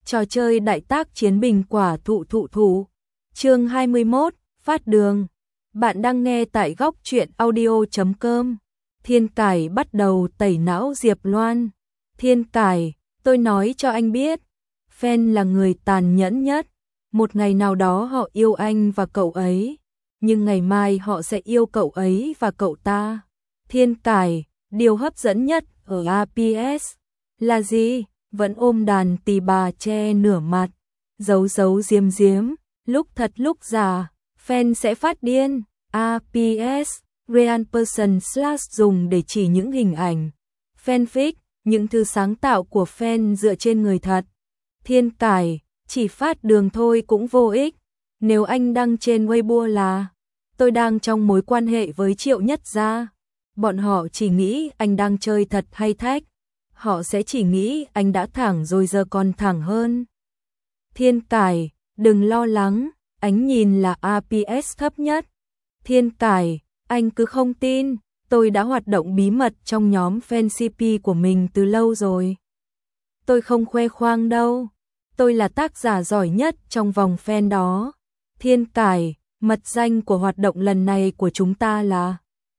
Trò chơi đại tác chiến bình quả thụ. Chương 21, phát đường. Bạn đang nghe tại góc truyện audio.com. Thiên Cải bắt đầu tẩy não Diệp Loan. Thiên Cải, tôi nói cho anh biết, fan là người tàn nhẫn nhất. Một ngày nào đó họ yêu anh và cậu ấy, nhưng ngày mai họ sẽ yêu cậu ấy và cậu ta. Thiên Cải, điều hấp dẫn nhất ở APS là gì? Vẫn ôm đàn tỳ bà che nửa mặt, giấu giếm, lúc thật lúc giả, fan sẽ phát điên. APS, Real Person Slash dùng để chỉ những hình ảnh, fanfic, những thứ sáng tạo của fan dựa trên người thật. Thiên Cải, chỉ phát đường thôi cũng vô ích. Nếu anh đăng trên Weibo là tôi đang trong mối quan hệ với Triệu Nhất Gia, bọn họ chỉ nghĩ anh đang chơi thật hay thách. Họ sẽ chỉ nghĩ anh đã thẳng rồi giờ còn thẳng hơn. Thiên Cải, đừng lo lắng, ánh nhìn là APS thấp nhất. Thiên Cải, anh cứ không tin, tôi đã hoạt động bí mật trong nhóm fan CP của mình từ lâu rồi. Tôi không khoe khoang đâu, tôi là tác giả giỏi nhất trong vòng fan đó. Thiên Cải, mật danh của hoạt động lần này của chúng ta là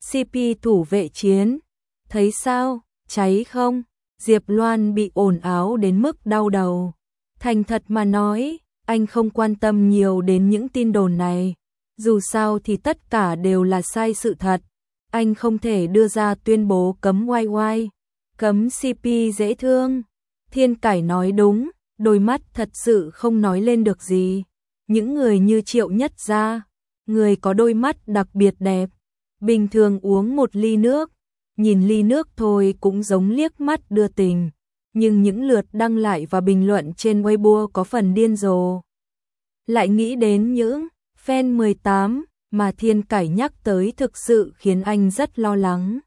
CP thủ vệ chiến. Thấy sao, cháy không? Diệp Loan bị ồn ào đến mức đau đầu. Thành thật mà nói, anh không quan tâm nhiều đến những tin đồn này. Dù sao thì tất cả đều là sai sự thật. Anh không thể đưa ra tuyên bố cấm YY, cấm CP dễ thương. Thiên Cải nói đúng, đôi mắt thật sự không nói lên được gì. Những người như Triệu Nhất Gia, người có đôi mắt đặc biệt đẹp, bình thường uống một ly nước, nhìn ly nước thôi cũng giống liếc mắt đưa tình, nhưng những lượt đăng lại và bình luận trên Weibo có phần điên rồ. Lại nghĩ đến những fan 18 mà Thiên Cải nhắc tới thực sự khiến anh rất lo lắng.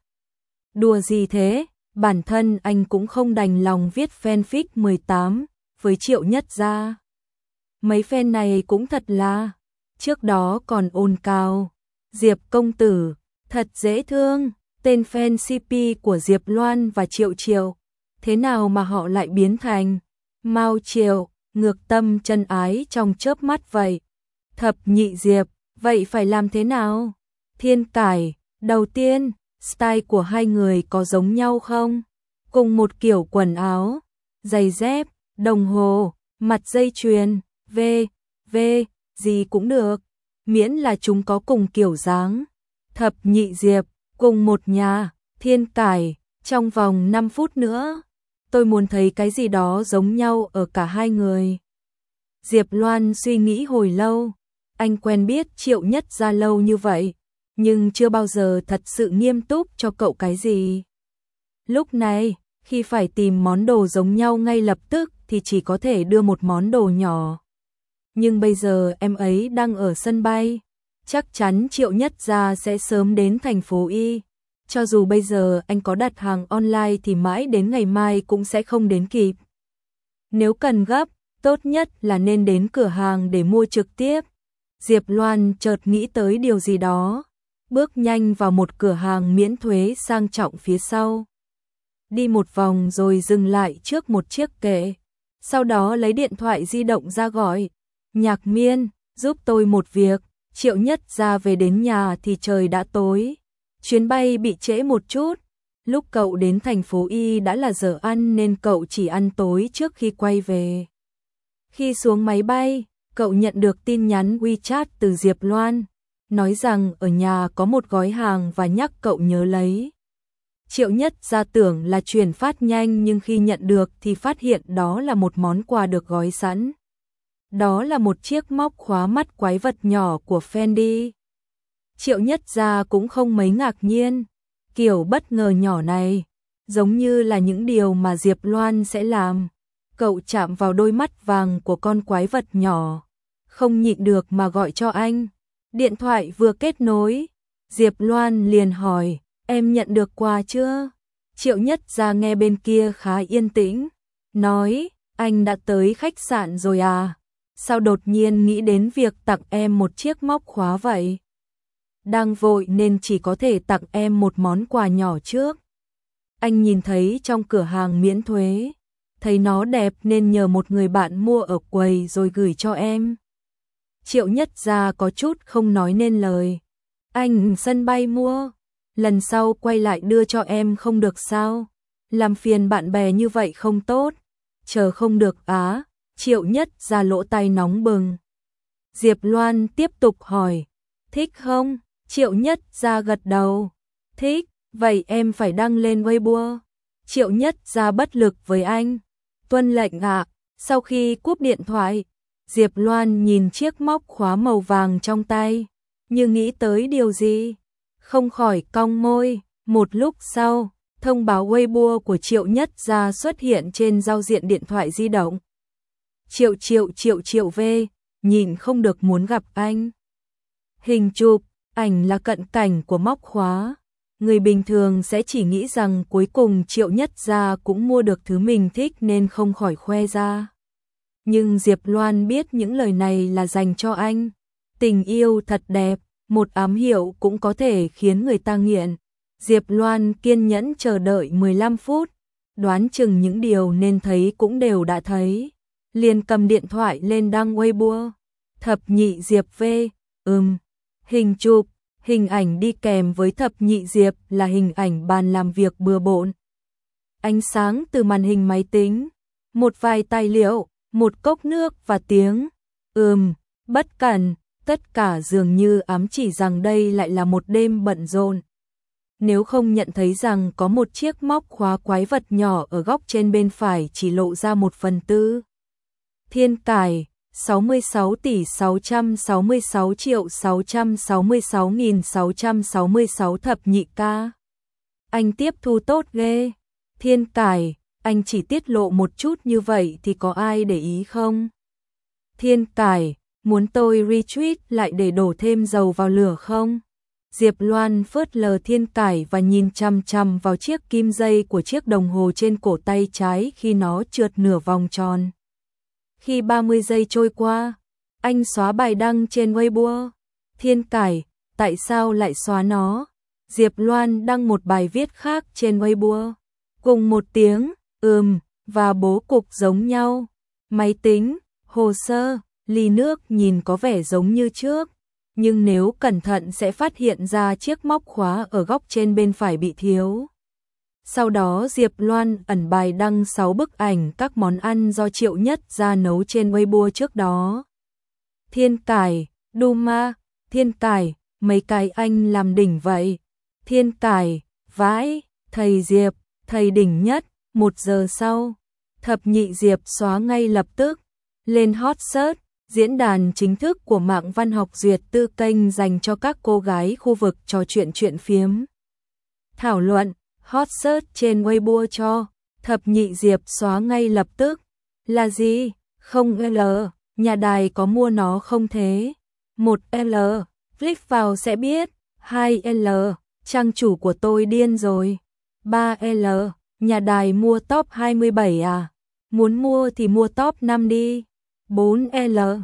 Đùa gì thế, bản thân anh cũng không đành lòng viết fanfic 18 với Triệu Nhất Gia. Mấy fan này cũng thật là, trước đó còn ồn cao, Diệp công tử, thật dễ thương. Tên fan CP của Diệp Loan và Triệu, thế nào mà họ lại biến thành Mao Triệu, ngược tâm chân ái trong chớp mắt vậy? Thập nhị Diệp, vậy phải làm thế nào? Thiên Cải, đầu tiên, style của hai người có giống nhau không? Cùng một kiểu quần áo, giày dép, đồng hồ, mặt dây chuyền, gì cũng được, miễn là chúng có cùng kiểu dáng. Thập nhị Diệp, cùng một nhà. Thiên Cải, trong vòng 5 phút nữa, tôi muốn thấy cái gì đó giống nhau ở cả hai người. Diệp Loan suy nghĩ hồi lâu, anh quen biết Triệu Nhất Gia lâu như vậy, nhưng chưa bao giờ thật sự nghiêm túc cho cậu cái gì. Lúc này, khi phải tìm món đồ giống nhau ngay lập tức thì chỉ có thể đưa một món đồ nhỏ. Nhưng bây giờ em ấy đang ở sân bay, chắc chắn Triệu Nhất Gia sẽ sớm đến thành phố Y. Cho dù bây giờ anh có đặt hàng online thì mãi đến ngày mai cũng sẽ không đến kịp. Nếu cần gấp, tốt nhất là nên đến cửa hàng để mua trực tiếp. Diệp Loan chợt nghĩ tới điều gì đó, bước nhanh vào một cửa hàng miễn thuế sang trọng phía sau. Đi một vòng rồi dừng lại trước một chiếc kệ, sau đó lấy điện thoại di động ra gọi. Nhạc Miên, giúp tôi một việc. Triệu Nhất Gia về đến nhà thì trời đã tối. Chuyến bay bị trễ một chút. Lúc cậu đến thành phố Y đã là giờ ăn nên cậu chỉ ăn tối trước khi quay về. Khi xuống máy bay, cậu nhận được tin nhắn WeChat từ Diệp Loan, nói rằng ở nhà có một gói hàng và nhắc cậu nhớ lấy. Triệu Nhất Gia tưởng là chuyển phát nhanh nhưng khi nhận được thì phát hiện đó là một món quà được gói sẵn. Đó là một chiếc móc khóa mắt quái vật nhỏ của Fendi. Triệu Nhất Gia cũng không mấy ngạc nhiên, kiểu bất ngờ nhỏ này, giống như là những điều mà Diệp Loan sẽ làm. Cậu chạm vào đôi mắt vàng của con quái vật nhỏ, không nhịn được mà gọi cho anh. Điện thoại vừa kết nối, Diệp Loan liền hỏi, em nhận được quà chưa? Triệu Nhất Gia nghe bên kia khá yên tĩnh, nói, anh đã tới khách sạn rồi à? Sao đột nhiên nghĩ đến việc tặng em một chiếc móc khóa vậy? Đang vội nên chỉ có thể tặng em một món quà nhỏ trước. Anh nhìn thấy trong cửa hàng miễn thuế thấy nó đẹp nên nhờ một người bạn mua ở quầy rồi gửi cho em. Triệu Nhất Gia có chút không nói nên lời. Anh sân bay mua, lần sau quay lại đưa cho em không được sao? Làm phiền bạn bè như vậy không tốt. Chờ không được á, Triệu Nhất Gia lỗ tai nóng bừng. Diệp Loan tiếp tục hỏi, thích không? Triệu Nhất Gia gật đầu, thích, vậy em phải đăng lên Weibo. Triệu Nhất Gia bất lực với anh, tuân lệnh ạ. Sau khi cúp điện thoại, Diệp Loan nhìn chiếc móc khóa màu vàng trong tay, như nghĩ tới điều gì, không khỏi cong môi. Một lúc sau, thông báo Weibo của Triệu Nhất Gia xuất hiện trên giao diện điện thoại di động. Triệu V, nhìn không được muốn gặp anh. Hình chụp, ảnh là cận cảnh của móc khóa. Người bình thường sẽ chỉ nghĩ rằng cuối cùng Triệu Nhất Gia cũng mua được thứ mình thích nên không khỏi khoe ra. Nhưng Diệp Loan biết những lời này là dành cho anh. Tình yêu thật đẹp, một ám hiệu cũng có thể khiến người ta nghiện. Diệp Loan kiên nhẫn chờ đợi 15 phút, đoán chừng những điều nên thấy cũng đều đã thấy. Liền cầm điện thoại lên đăng Weibo. Thập nhị Diệp V, hình chụp, hình ảnh đi kèm với thập nhị Diệp là hình ảnh bàn làm việc bừa bộn. Ánh sáng từ màn hình máy tính, một vài tài liệu, một cốc nước và tiếng bất cẩn, tất cả dường như ám chỉ rằng đây lại là một đêm bận rộn. Nếu không nhận thấy rằng có một chiếc móc khóa quái vật nhỏ ở góc trên bên phải chỉ lộ ra 1/4. Thiên cải 66.666.666.666 thập nhị ca. Anh tiếp thu tốt ghê. Thiên cải, anh chỉ tiết lộ một chút như vậy thì có ai để ý không? Thiên cải, muốn tôi retweet lại để đổ thêm dầu vào lửa không? Diệp Loan phớt lờ Thiên cải và nhìn chằm chằm vào chiếc kim dây của chiếc đồng hồ trên cổ tay trái khi nó trượt nửa vòng tròn. Khi 30 giây trôi qua, anh xóa bài đăng trên Weibo. Thiên cải, tại sao lại xóa nó? Diệp Loan đăng một bài viết khác trên Weibo. Cùng một tiếng, và bố cục giống nhau. Máy tính, hồ sơ, ly nước nhìn có vẻ giống như trước. Nhưng nếu cẩn thận sẽ phát hiện ra chiếc móc khóa ở góc trên bên phải bị thiếu. Sau đó Diệp Loan ẩn bài đăng 6 bức ảnh các món ăn do Triệu Nhất Gia nấu trên Weibo trước đó. Thiên cải, Duma, Thiên cải, mấy cái anh làm đỉnh vậy. Thiên cải, vãi, thầy Diệp, thầy đỉnh nhất. 1 giờ sau, thập nhị Diệp xóa ngay lập tức. Lên hot search, diễn đàn chính thức của mạng văn học duyệt tư kênh dành cho các cô gái khu vực trò chuyện phiếm. Thảo luận, hot search trên Weibo cho thập nhị Diệp xóa ngay lập tức. Là gì? Không L, nhà đài có mua nó không thế? 1L, click vào sẽ biết. 2L, trang chủ của tôi điên rồi. 3L, nhà đài mua top 27 à? Muốn mua thì mua top 5 đi. 4L,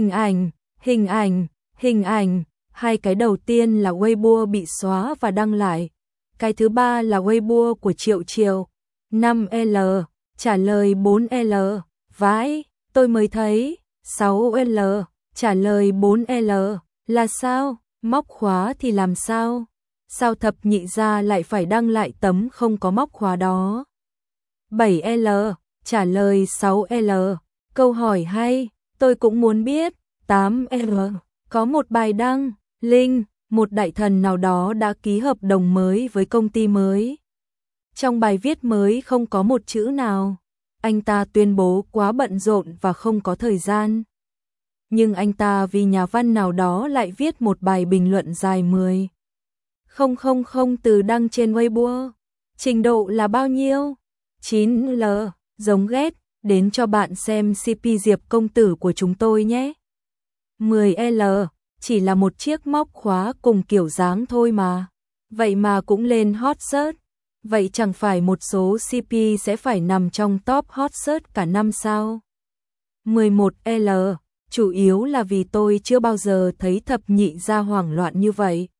hình ảnh. Hai cái đầu tiên là Weibo bị xóa và đăng lại. Cái thứ ba là Weibo của Triệu. 5L, trả lời 4L, vãi, tôi mới thấy. 6L, trả lời 4L, là sao? Móc khóa thì làm sao? Sao thập nhị gia lại phải đăng lại tấm không có móc khóa đó? 7L, trả lời 6L, câu hỏi hay, tôi cũng muốn biết. 8L, có một bài đăng, link, một đại thần nào đó đã ký hợp đồng mới với công ty mới. Trong bài viết mới không có một chữ nào. Anh ta tuyên bố quá bận rộn và không có thời gian. Nhưng anh ta vì nhà văn nào đó lại viết một bài bình luận dài 10,000 từ đăng trên Weibo. Trình độ là bao nhiêu? 9L, giống ghét, đến cho bạn xem CP Diệp công tử của chúng tôi nhé. 10L, chỉ là một chiếc móc khóa cùng kiểu dáng thôi mà. Vậy mà cũng lên hot search. Vậy chẳng phải một số CP sẽ phải nằm trong top hot search cả năm sao? 11L, chủ yếu là vì tôi chưa bao giờ thấy thập nhị gia hoảng loạn như vậy.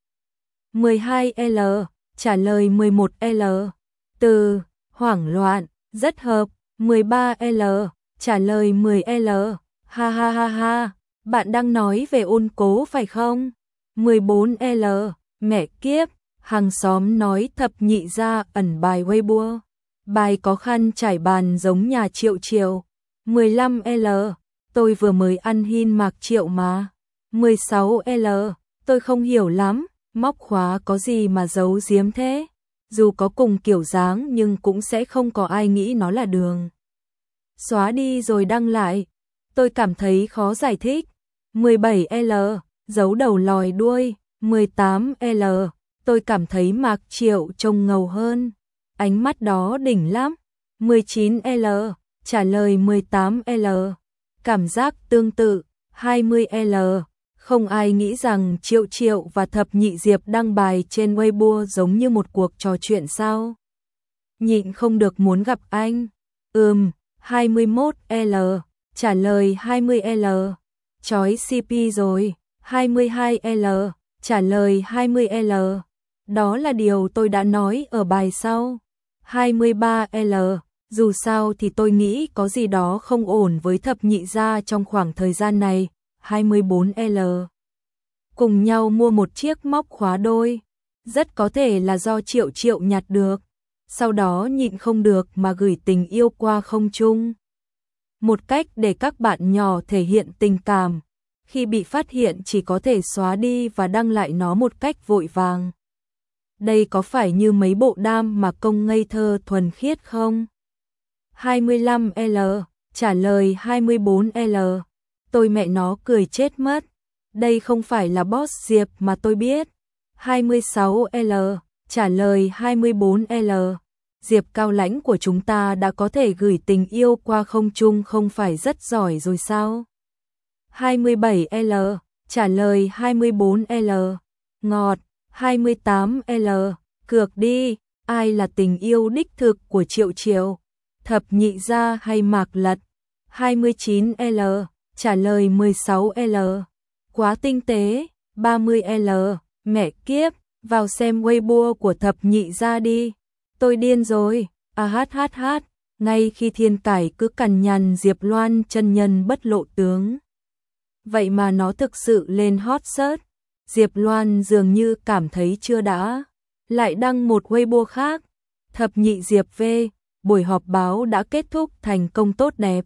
12L, trả lời 11L, từ hoảng loạn, rất hợp, 13L, trả lời 10L, ha ha ha ha, bạn đang nói về ôn cố phải không? 14L, mẹ kiếp, hàng xóm nói thập nhị gia ẩn bài Weibo. Bài có khăn trải bàn giống nhà Triệu Triệu. 15L, tôi vừa mới ăn hin mạc Triệu mà. 16L, tôi không hiểu lắm, móc khóa có gì mà giấu giếm thế? Dù có cùng kiểu dáng nhưng cũng sẽ không có ai nghĩ nó là đường. Xóa đi rồi đăng lại. Tôi cảm thấy khó giải thích. 17L, giấu đầu lòi đuôi. 18L, tôi cảm thấy Mạc Triệu trông ngầu hơn. Ánh mắt đó đỉnh lắm. 19L, trả lời 18L. Cảm giác tương tự. 20L, không ai nghĩ rằng Triệu Triệu và Thập Nhị Diệp đăng bài trên Weibo giống như một cuộc trò chuyện sao? Nhịn không được muốn gặp anh. 21L, trả lời 20L. Chói CP rồi. 22L, trả lời 20L. Đó là điều tôi đã nói ở bài sau. 23L, dù sao thì tôi nghĩ có gì đó không ổn với thập nhị gia trong khoảng thời gian này. 24L, cùng nhau mua một chiếc móc khóa đôi. Rất có thể là do Triệu Triệu nhặt được. Sau đó nhịn không được mà gửi tình yêu qua không trung. Một cách để các bạn nhỏ thể hiện tình cảm. Khi bị phát hiện chỉ có thể xóa đi và đăng lại nó một cách vội vàng. Đây có phải như mấy bộ đam mà công ngây thơ thuần khiết không? 25L, trả lời 24L. Tôi mẹ nó cười chết mất. Đây không phải là boss Diệp mà tôi biết. 26L, trả lời 24L. Diệp cao lãnh của chúng ta đã có thể gửi tình yêu qua không trung không phải rất giỏi rồi sao? 27L, trả lời 24L. Ngọt. 28L, cược đi, ai là tình yêu đích thực của Triệu Triệu? Thập nhị gia hay Mạc Lật? 29L, trả lời 16L. Quá tinh tế. 30L, mẹ kiếp, vào xem Weibo của thập nhị gia đi. Tôi điên rồi. Hát. Ngay khi Thiên Cải cứ cằn nhằn Diệp Loan chân nhân bất lộ tướng. Vậy mà nó thực sự lên hot search. Diệp Loan dường như cảm thấy chưa đã. Lại đăng một Weibo khác. Thập nhị Diệp V, buổi họp báo đã kết thúc thành công tốt đẹp.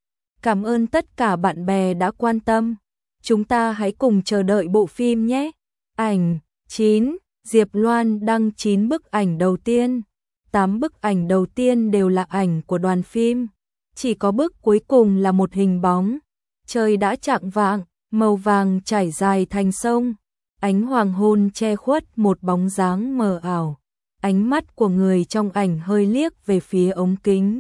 Cảm ơn tất cả bạn bè đã quan tâm. Chúng ta hãy cùng chờ đợi bộ phim nhé. Ảnh 9, Diệp Loan đăng 9 bức ảnh đầu tiên. 8 bức ảnh đầu tiên đều là ảnh của đoàn phim. Chỉ có bức cuối cùng là một hình bóng. Trời đã chạng vạng, màu vàng trải dài thành sông. Ánh hoàng hôn che khuất một bóng dáng mờ ảo. Ánh mắt của người trong ảnh hơi liếc về phía ống kính.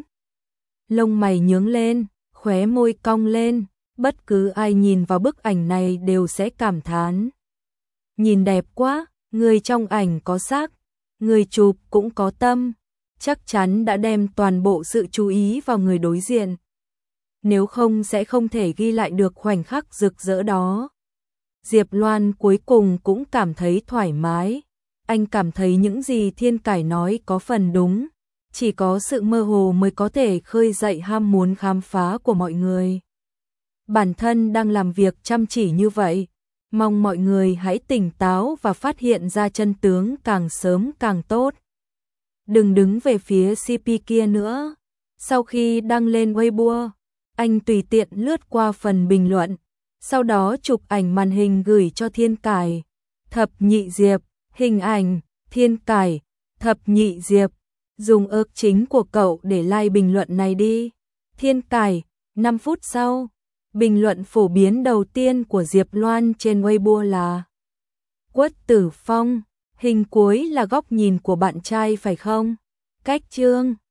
Lông mày nhướng lên, khóe môi cong lên. Bất cứ ai nhìn vào bức ảnh này đều sẽ cảm thán. Nhìn đẹp quá, người trong ảnh có sắc, người chụp cũng có tâm. Chắc chắn đã đem toàn bộ sự chú ý vào người đối diện. Nếu không sẽ không thể ghi lại được khoảnh khắc rực rỡ đó. Diệp Loan cuối cùng cũng cảm thấy thoải mái. Anh cảm thấy những gì Thiên Cải nói có phần đúng. Chỉ có sự mơ hồ mới có thể khơi dậy ham muốn khám phá của mọi người. Bản thân đang làm việc chăm chỉ như vậy. Mong mọi người hãy tỉnh táo và phát hiện ra chân tướng càng sớm càng tốt. Đừng đứng về phía CP kia nữa. Sau khi đăng lên Weibo, anh tùy tiện lướt qua phần bình luận. Sau đó chụp ảnh màn hình gửi cho Thiên Cải. Thập nhị Diệp, hình ảnh, Thiên Cải, Thập nhị Diệp. Dùng ước chính của cậu để like bình luận này đi. Thiên Cải, 5 phút sau. Bình luận phổ biến đầu tiên của Diệp Loan trên Weibo là Quất Tử Phong, hình cuối là góc nhìn của bạn trai phải không? Cách chương